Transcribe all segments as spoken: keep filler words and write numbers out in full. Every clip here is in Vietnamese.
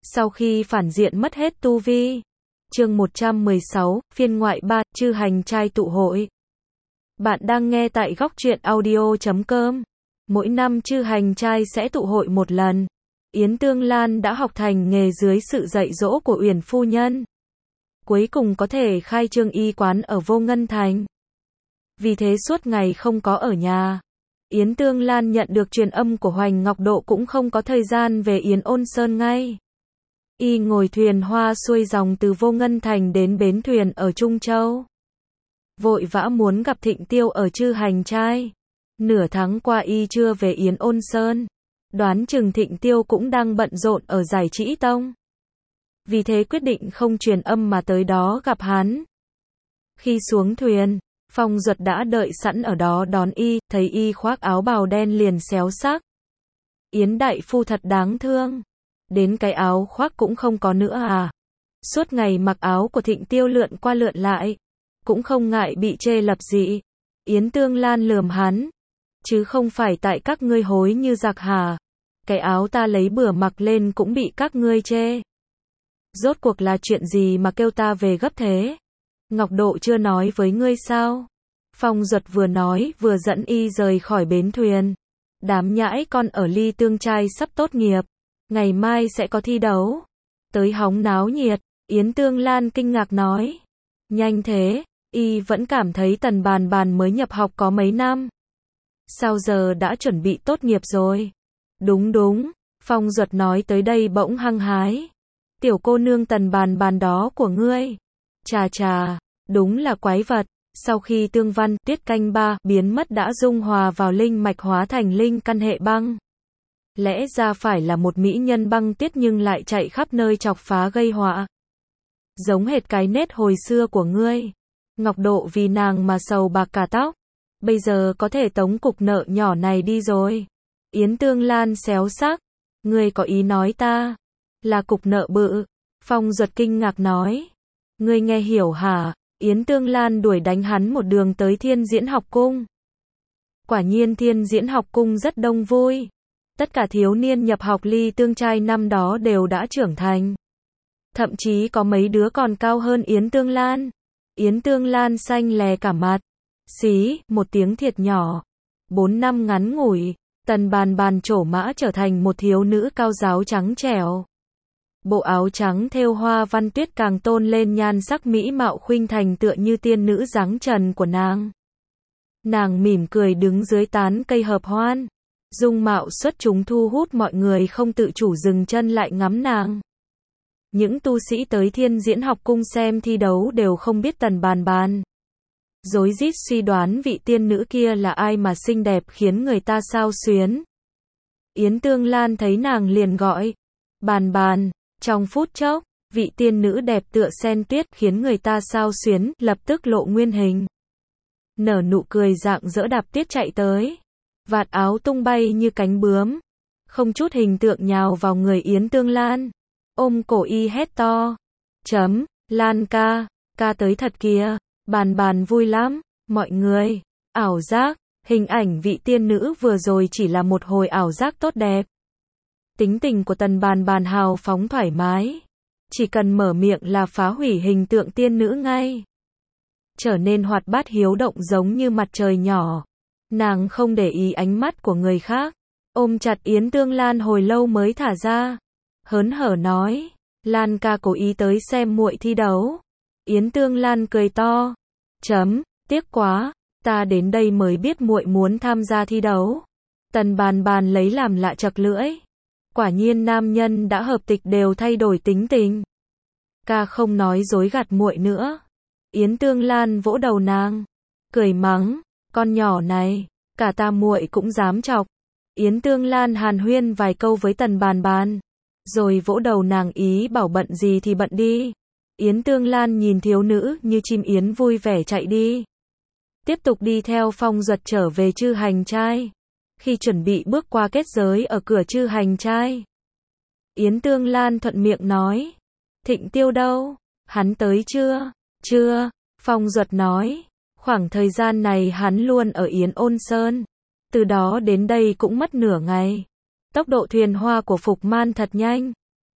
Sau khi phản diện mất hết tu vi. Chương một trăm mười sáu, phiên ngoại ba, chư hành trai tụ hội. Bạn đang nghe tại góc truyện audio chấm com. Mỗi năm chư hành trai sẽ tụ hội một lần. Yến Tương Lan đã học thành nghề dưới sự dạy dỗ của Uyển phu nhân. Cuối cùng có thể khai trương y quán ở Vô Ngân Thành. Vì thế suốt ngày không có ở nhà. Yến Tương Lan nhận được truyền âm của Hoành Ngọc Độ cũng không có thời gian về Yến Ôn Sơn ngay. Y ngồi thuyền hoa xuôi dòng từ Vô Ngân Thành đến bến thuyền ở Trung Châu. Vội vã muốn gặp Thịnh Tiêu ở chư hành trai. Nửa tháng qua y chưa về Yến Ôn Sơn. Đoán chừng Thịnh Tiêu cũng đang bận rộn ở Giải Trĩ Tông. Vì thế quyết định không truyền âm mà tới đó gặp hắn. Khi xuống thuyền, Phong Duật đã đợi sẵn ở đó đón y, thấy y khoác áo bào đen liền xéo xác. Yến đại phu thật đáng thương. Đến cái áo khoác cũng không có nữa à? Suốt ngày mặc áo của Thịnh Tiêu lượn qua lượn lại. Cũng không ngại bị chê lập dị. Yến Tương Lan lườm hắn. Chứ không phải tại các ngươi hối như giặc hả? Cái áo ta lấy bữa mặc lên cũng bị các ngươi chê. Rốt cuộc là chuyện gì mà kêu ta về gấp thế? Ngọc Độ chưa nói với ngươi sao? Phong Duật vừa nói vừa dẫn y rời khỏi bến thuyền. Đám nhãi con ở Ly Tương trai sắp tốt nghiệp. Ngày mai sẽ có thi đấu. Tới hóng náo nhiệt. Yến Tương Lan kinh ngạc nói. Nhanh thế, y vẫn cảm thấy Tần Bàn Bàn mới nhập học có mấy năm. Sao giờ đã chuẩn bị tốt nghiệp rồi? Đúng đúng, Phong Duật nói tới đây bỗng hăng hái. Tiểu cô nương Tần Bàn Bàn đó của ngươi. Chà chà, đúng là quái vật. Sau khi tương văn, tiết canh ba, biến mất đã dung hòa vào linh mạch hóa thành linh căn hệ băng. Lẽ ra phải là một mỹ nhân băng tiết nhưng lại chạy khắp nơi chọc phá gây họa. Giống hệt cái nết hồi xưa của ngươi. Ngọc Độ vì nàng mà sầu bạc cả tóc. Bây giờ có thể tống cục nợ nhỏ này đi rồi. Yến Tương Lan xéo xác. Ngươi có ý nói ta là cục nợ bự. Phong Duật kinh ngạc nói. Ngươi nghe hiểu hả? Yến Tương Lan đuổi đánh hắn một đường tới Thiên Diễn Học Cung. Quả nhiên Thiên Diễn Học Cung rất đông vui. Tất cả thiếu niên nhập học Ly Tương trai năm đó đều đã trưởng thành. Thậm chí có mấy đứa còn cao hơn Yến Tương Lan. Yến Tương Lan xanh lè cả mặt. Xí, một tiếng thiệt nhỏ. Bốn năm ngắn ngủi, Tần Bàn Bàn trổ mã trở thành một thiếu nữ cao giáo trắng trẻo. Bộ áo trắng thêu hoa văn tuyết càng tôn lên nhan sắc mỹ mạo khuynh thành tựa như tiên nữ dáng trần của nàng. Nàng mỉm cười đứng dưới tán cây hợp hoan. Dung mạo xuất chúng thu hút mọi người không tự chủ dừng chân lại ngắm nàng. Những tu sĩ tới Thiên Diễn Học Cung xem thi đấu đều không biết Tần Bàn Bàn. Rối rít suy đoán vị tiên nữ kia là ai mà xinh đẹp khiến người ta xao xuyến. Yến Tương Lan thấy nàng liền gọi. Bàn Bàn. Trong phút chốc, vị tiên nữ đẹp tựa sen tuyết khiến người ta xao xuyến, lập tức lộ nguyên hình. Nở nụ cười rạng rỡ đạp tiết chạy tới. Vạt áo tung bay như cánh bướm. Không chút hình tượng nhào vào người Yến Tương Lan. Ôm cổ y hét to. Chấm, Lan ca, ca tới thật kìa. Bàn Bàn vui lắm, mọi người. Ảo giác, hình ảnh vị tiên nữ vừa rồi chỉ là một hồi ảo giác tốt đẹp. Tính tình của Tần Bàn Bàn hào phóng thoải mái. Chỉ cần mở miệng là phá hủy hình tượng tiên nữ ngay. Trở nên hoạt bát hiếu động giống như mặt trời nhỏ. Nàng không để ý ánh mắt của người khác. Ôm chặt Yến Tương Lan hồi lâu mới thả ra. Hớn hở nói. Lan ca cố ý tới xem muội thi đấu. Yến Tương Lan cười to. Chấm, tiếc quá. Ta đến đây mới biết muội muốn tham gia thi đấu. Tần Bàn Bàn lấy làm lạ chật lưỡi. Quả nhiên nam nhân đã hợp tịch đều thay đổi tính tình. Ca không nói dối gạt muội nữa. Yến Tương Lan vỗ đầu nàng. Cười mắng. Con nhỏ này, cả ta muội cũng dám chọc. Yến Tương Lan hàn huyên vài câu với Tần Bàn Bàn. Rồi vỗ đầu nàng ý bảo bận gì thì bận đi. Yến Tương Lan nhìn thiếu nữ như chim yến vui vẻ chạy đi. Tiếp tục đi theo Phong Duật trở về chư hành trai. Khi chuẩn bị bước qua kết giới ở cửa chư hành trai. Yến Tương Lan thuận miệng nói. Thịnh Tiêu đâu? Hắn tới chưa? Chưa, Phong Duật nói. Khoảng thời gian này hắn luôn ở Yến Ôn Sơn. Từ đó đến đây cũng mất nửa ngày. Tốc độ thuyền hoa của Phục Man thật nhanh.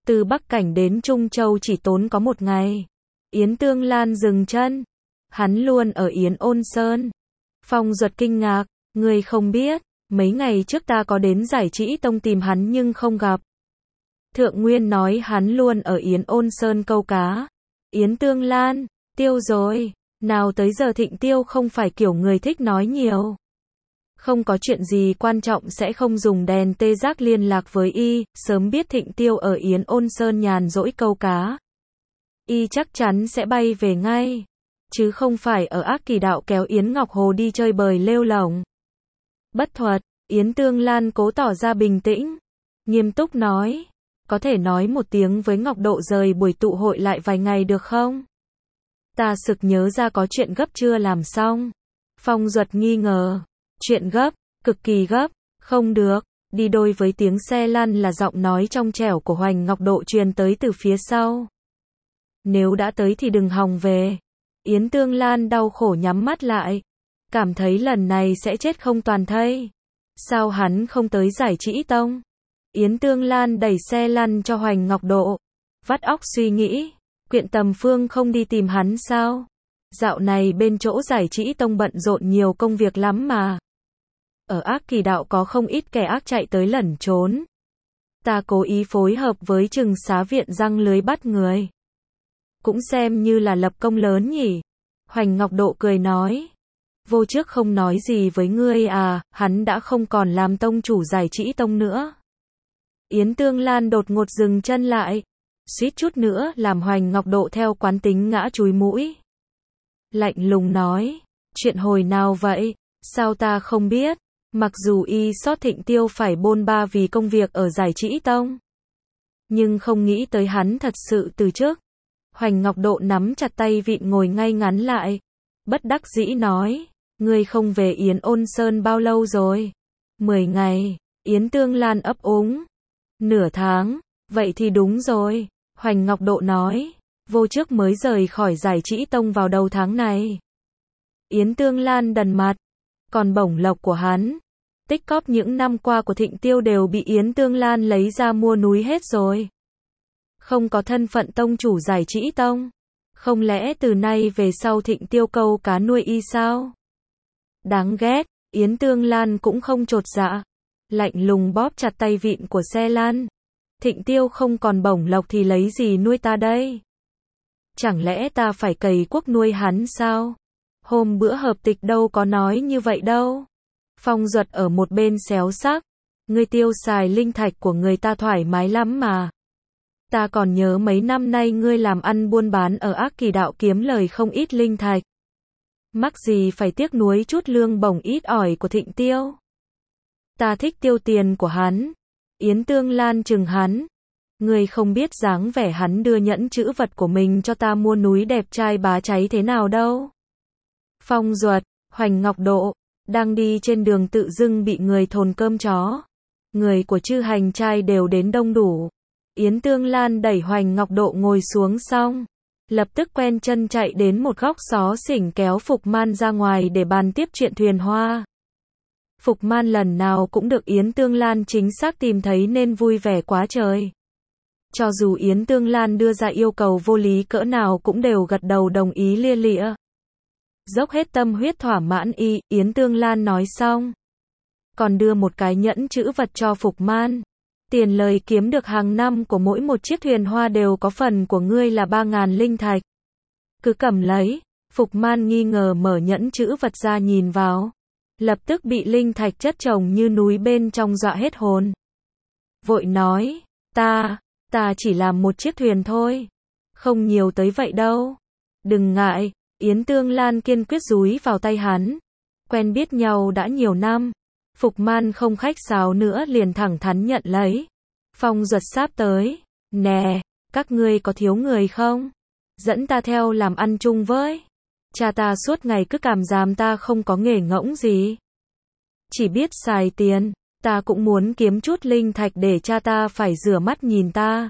Từ Bắc Cảnh đến Trung Châu chỉ tốn có một ngày. Yến Tương Lan dừng chân. Hắn luôn ở Yến Ôn Sơn. Phong Duật kinh ngạc, ngươi không biết, mấy ngày trước ta có đến Giải Trĩ Tông tìm hắn nhưng không gặp. Thượng Nguyên nói hắn luôn ở Yến Ôn Sơn câu cá. Yến Tương Lan, tiêu rồi, nào tới giờ Thịnh Tiêu không phải kiểu người thích nói nhiều. Không có chuyện gì quan trọng sẽ không dùng đèn tê giác liên lạc với y, sớm biết Thịnh Tiêu ở Yến Ôn Sơn nhàn rỗi câu cá. Y chắc chắn sẽ bay về ngay, chứ không phải ở Ác Kỳ Đạo kéo Yến Ngọc Hồ đi chơi bời lêu lổng. Bất thuật, Yến Tương Lan cố tỏ ra bình tĩnh, nghiêm túc nói, có thể nói một tiếng với Ngọc Độ rời buổi tụ hội lại vài ngày được không? Ta sực nhớ ra có chuyện gấp chưa làm xong. Phong Duật nghi ngờ, chuyện gấp, cực kỳ gấp, không được, đi đôi với tiếng xe lăn là giọng nói trong trẻo của Hoành Ngọc Độ truyền tới từ phía sau. Nếu đã tới thì đừng hòng về. Yến Tương Lan đau khổ nhắm mắt lại, cảm thấy lần này sẽ chết không toàn thây. Sao hắn không tới Giải Trĩ Tông? Yến Tương Lan đẩy xe lăn cho Hoành Ngọc Độ, vắt óc suy nghĩ, Quyện Tầm Phương không đi tìm hắn sao? Dạo này bên chỗ Giải Trĩ Tông bận rộn nhiều công việc lắm mà. Ở Ác Kỳ Đạo có không ít kẻ ác chạy tới lẩn trốn. Ta cố ý phối hợp với Trừng Xá Viện răng lưới bắt người. Cũng xem như là lập công lớn nhỉ. Hoành Ngọc Độ cười nói. Vô trước không nói gì với ngươi à, hắn đã không còn làm tông chủ Giải Trĩ Tông nữa. Yến Tương Lan đột ngột dừng chân lại, suýt chút nữa làm Hoành Ngọc Độ theo quán tính ngã chúi mũi. Lạnh lùng nói, chuyện hồi nào vậy, sao ta không biết, mặc dù y sót Thịnh Tiêu phải bôn ba vì công việc ở Giải Trĩ Tông. Nhưng không nghĩ tới hắn thật sự từ chức. Hoành Ngọc Độ nắm chặt tay vịn ngồi ngay ngắn lại, bất đắc dĩ nói, ngươi không về Yến Ôn Sơn bao lâu rồi? Mười ngày, Yến Tương Lan ấp úng. Nửa tháng, vậy thì đúng rồi, Hoành Ngọc Độ nói, vô trước mới rời khỏi Giải Trĩ Tông vào đầu tháng này. Yến Tương Lan đần mặt, còn bổng lộc của hắn, tích cóp những năm qua của Thịnh Tiêu đều bị Yến Tương Lan lấy ra mua núi hết rồi. Không có thân phận tông chủ Giải Trĩ Tông, không lẽ từ nay về sau Thịnh Tiêu câu cá nuôi y sao? Đáng ghét, Yến Tương Lan cũng không chột dạ, lạnh lùng bóp chặt tay vịn của xe lăn. Thịnh Tiêu không còn bổng lộc thì lấy gì nuôi ta đây? Chẳng lẽ ta phải cày cuốc nuôi hắn sao? Hôm bữa hợp tịch đâu có nói như vậy đâu. Phong Duật ở một bên xéo xác, ngươi tiêu xài linh thạch của người ta thoải mái lắm mà. Ta còn nhớ mấy năm nay ngươi làm ăn buôn bán ở Ác Kỳ Đạo kiếm lời không ít linh thạch. Mắc gì phải tiếc nuối chút lương bổng ít ỏi của Thịnh Tiêu. Ta thích tiêu tiền của hắn. Yến Tương Lan chừng hắn. Ngươi không biết dáng vẻ hắn đưa nhẫn chữ vật của mình cho ta mua núi đẹp trai bá cháy thế nào đâu. Phong Duật, Hoành Ngọc Độ, đang đi trên đường tự dưng bị người thồn cơm chó. Người của Chư Hành trai đều đến đông đủ. Yến Tương Lan đẩy Hoành Ngọc Độ ngồi xuống xong, lập tức quen chân chạy đến một góc xó xỉnh kéo Phục Man ra ngoài để bàn tiếp chuyện thuyền hoa. Phục Man lần nào cũng được Yến Tương Lan chính xác tìm thấy nên vui vẻ quá trời. Cho dù Yến Tương Lan đưa ra yêu cầu vô lý cỡ nào cũng đều gật đầu đồng ý lia lịa. Dốc hết tâm huyết thỏa mãn y, Yến Tương Lan nói xong. Còn đưa một cái nhẫn chữ vật cho Phục Man. Tiền lời kiếm được hàng năm của mỗi một chiếc thuyền hoa đều có phần của ngươi là ba ngàn linh thạch. Cứ cầm lấy. Phục Man nghi ngờ mở nhẫn chữ vật ra nhìn vào. Lập tức bị linh thạch chất chồng như núi bên trong dọa hết hồn. Vội nói, ta, ta chỉ làm một chiếc thuyền thôi. Không nhiều tới vậy đâu. Đừng ngại, Yến Tương Lan kiên quyết dúi vào tay hắn. Quen biết nhau đã nhiều năm. Phục Man không khách sáo nữa liền thẳng thắn nhận lấy. Phong Duật sáp tới. Nè, các ngươi có thiếu người không? Dẫn ta theo làm ăn chung với. Cha ta suốt ngày cứ cảm giam ta không có nghề ngỗng gì. Chỉ biết xài tiền, ta cũng muốn kiếm chút linh thạch để cha ta phải rửa mắt nhìn ta.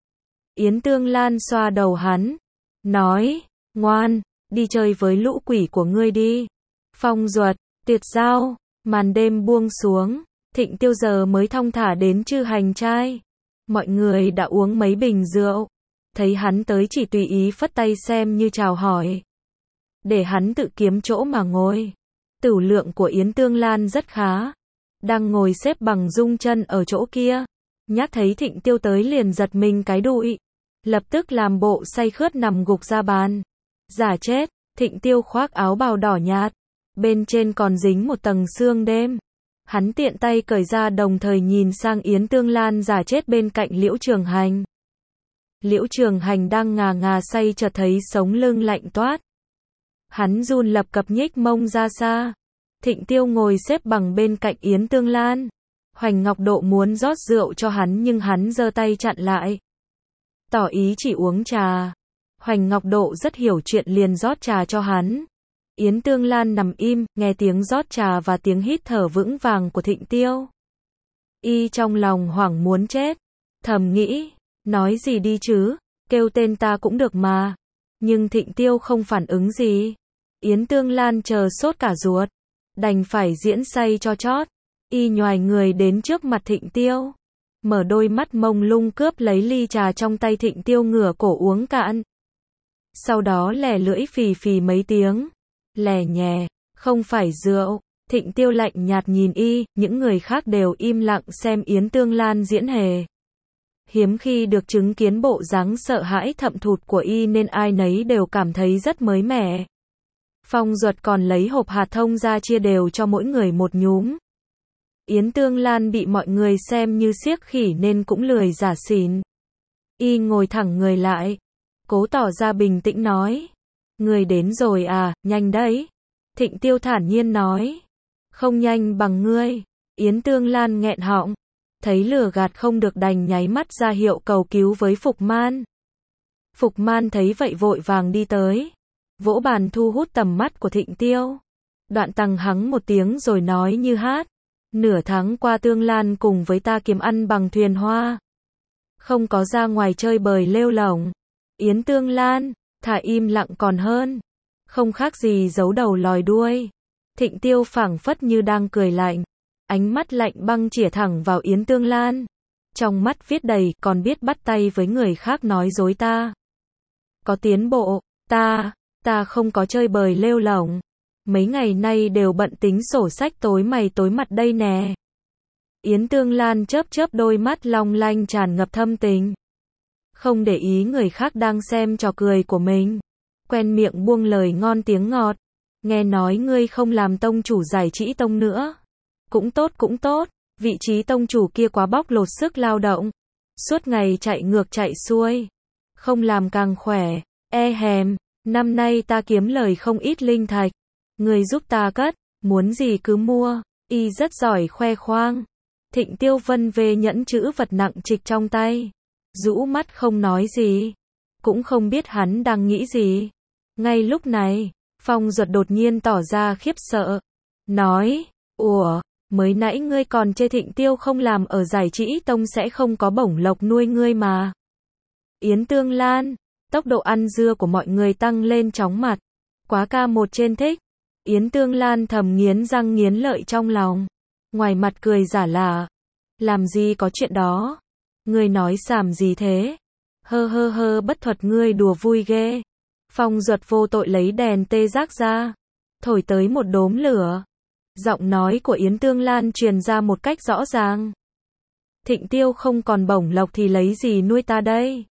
Yến Tương Lan xoa đầu hắn. Nói, ngoan, đi chơi với lũ quỷ của ngươi đi. Phong Duật, tiệt giao. Màn đêm buông xuống, Thịnh Tiêu giờ mới thong thả đến Chư Hành trai. Mọi người đã uống mấy bình rượu. Thấy hắn tới chỉ tùy ý phất tay xem như chào hỏi. Để hắn tự kiếm chỗ mà ngồi. Tửu lượng của Yến Tương Lan rất khá. Đang ngồi xếp bằng rung chân ở chỗ kia. Nhát thấy Thịnh Tiêu tới liền giật mình cái đụi. Lập tức làm bộ say khướt nằm gục ra bàn. Giả chết, Thịnh Tiêu khoác áo bào đỏ nhạt. Bên trên còn dính một tầng sương đêm. Hắn tiện tay cởi ra đồng thời nhìn sang Yến Tương Lan giả chết bên cạnh Liễu Trường Hành. Liễu Trường Hành đang ngà ngà say chợt thấy sống lưng lạnh toát. Hắn run lập cập nhích mông ra xa. Thịnh Tiêu ngồi xếp bằng bên cạnh Yến Tương Lan. Hoành Ngọc Độ muốn rót rượu cho hắn nhưng hắn giơ tay chặn lại. Tỏ ý chỉ uống trà. Hoành Ngọc Độ rất hiểu chuyện liền rót trà cho hắn. Yến Tương Lan nằm im, nghe tiếng rót trà và tiếng hít thở vững vàng của Thịnh Tiêu. Y trong lòng hoảng muốn chết. Thầm nghĩ, nói gì đi chứ, kêu tên ta cũng được mà. Nhưng Thịnh Tiêu không phản ứng gì. Yến Tương Lan chờ sốt cả ruột. Đành phải diễn say cho chót. Y nhoài người đến trước mặt Thịnh Tiêu. Mở đôi mắt mông lung cướp lấy ly trà trong tay Thịnh Tiêu ngửa cổ uống cạn. Sau đó lè lưỡi phì phì mấy tiếng. Lè nhè, không phải rượu. Thịnh Tiêu lạnh nhạt nhìn y, những người khác đều im lặng xem Yến Tương Lan diễn hề. Hiếm khi được chứng kiến bộ dáng sợ hãi thậm thụt của y nên ai nấy đều cảm thấy rất mới mẻ. Phong Duật còn lấy hộp hạt thông ra chia đều cho mỗi người một nhúm. Yến Tương Lan bị mọi người xem như siếc khỉ nên cũng lười giả xỉn. Y ngồi thẳng người lại, cố tỏ ra bình tĩnh nói. Người đến rồi à, nhanh đấy. Thịnh Tiêu thản nhiên nói. Không nhanh bằng ngươi. Yến Tương Lan nghẹn họng. Thấy lừa gạt không được đành nháy mắt ra hiệu cầu cứu với Phục Man. Phục Man thấy vậy vội vàng đi tới. Vỗ bàn thu hút tầm mắt của Thịnh Tiêu. Đoạn tăng hắng một tiếng rồi nói như hát. Nửa tháng qua Tương Lan cùng với ta kiếm ăn bằng thuyền hoa. Không có ra ngoài chơi bời lêu lổng. Yến Tương Lan, thà im lặng còn hơn. Không khác gì giấu đầu lòi đuôi. Thịnh Tiêu phảng phất như đang cười lạnh. Ánh mắt lạnh băng chĩa thẳng vào Yến Tương Lan. Trong mắt viết đầy còn biết bắt tay với người khác nói dối ta. Có tiến bộ, ta, ta không có chơi bời lêu lổng. Mấy ngày nay đều bận tính sổ sách tối mày tối mặt đây nè. Yến Tương Lan chớp chớp đôi mắt long lanh tràn ngập thâm tình. Không để ý người khác đang xem trò cười của mình. Quen miệng buông lời ngon tiếng ngọt. Nghe nói ngươi không làm tông chủ giải trí tông nữa. Cũng tốt cũng tốt, vị trí tông chủ kia quá bóc lột sức lao động. Suốt ngày chạy ngược chạy xuôi. Không làm càng khỏe, e hèm, năm nay ta kiếm lời không ít linh thạch. Người giúp ta cất, muốn gì cứ mua, y rất giỏi khoe khoang. Thịnh Tiêu vân về nhẫn chữ vật nặng trịch trong tay. Rũ mắt không nói gì. Cũng không biết hắn đang nghĩ gì. Ngay lúc này, Phong Duật đột nhiên tỏ ra khiếp sợ. Nói, ủa, mới nãy ngươi còn chê Thịnh Tiêu không làm ở giải trí tông sẽ không có bổng lộc nuôi ngươi mà. Yến Tương Lan, tốc độ ăn dưa của mọi người tăng lên chóng mặt. Quá ca một trên thích. Yến Tương Lan thầm nghiến răng nghiến lợi trong lòng. Ngoài mặt cười giả lả. Làm gì có chuyện đó. Ngươi nói xàm gì thế? Hơ hơ hơ bất thuật ngươi đùa vui ghê. Phong Duật vô tội lấy đèn tê giác ra. Thổi tới một đốm lửa. Giọng nói của Yến Tương Lan truyền ra một cách rõ ràng. Thịnh Tiêu không còn bổng lộc thì lấy gì nuôi ta đây?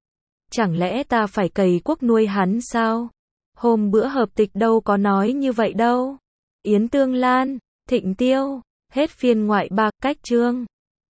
Chẳng lẽ ta phải cày quốc nuôi hắn sao? Hôm bữa hợp tịch đâu có nói như vậy đâu. Yến Tương Lan, Thịnh Tiêu, hết phiên ngoại ba, cách chương.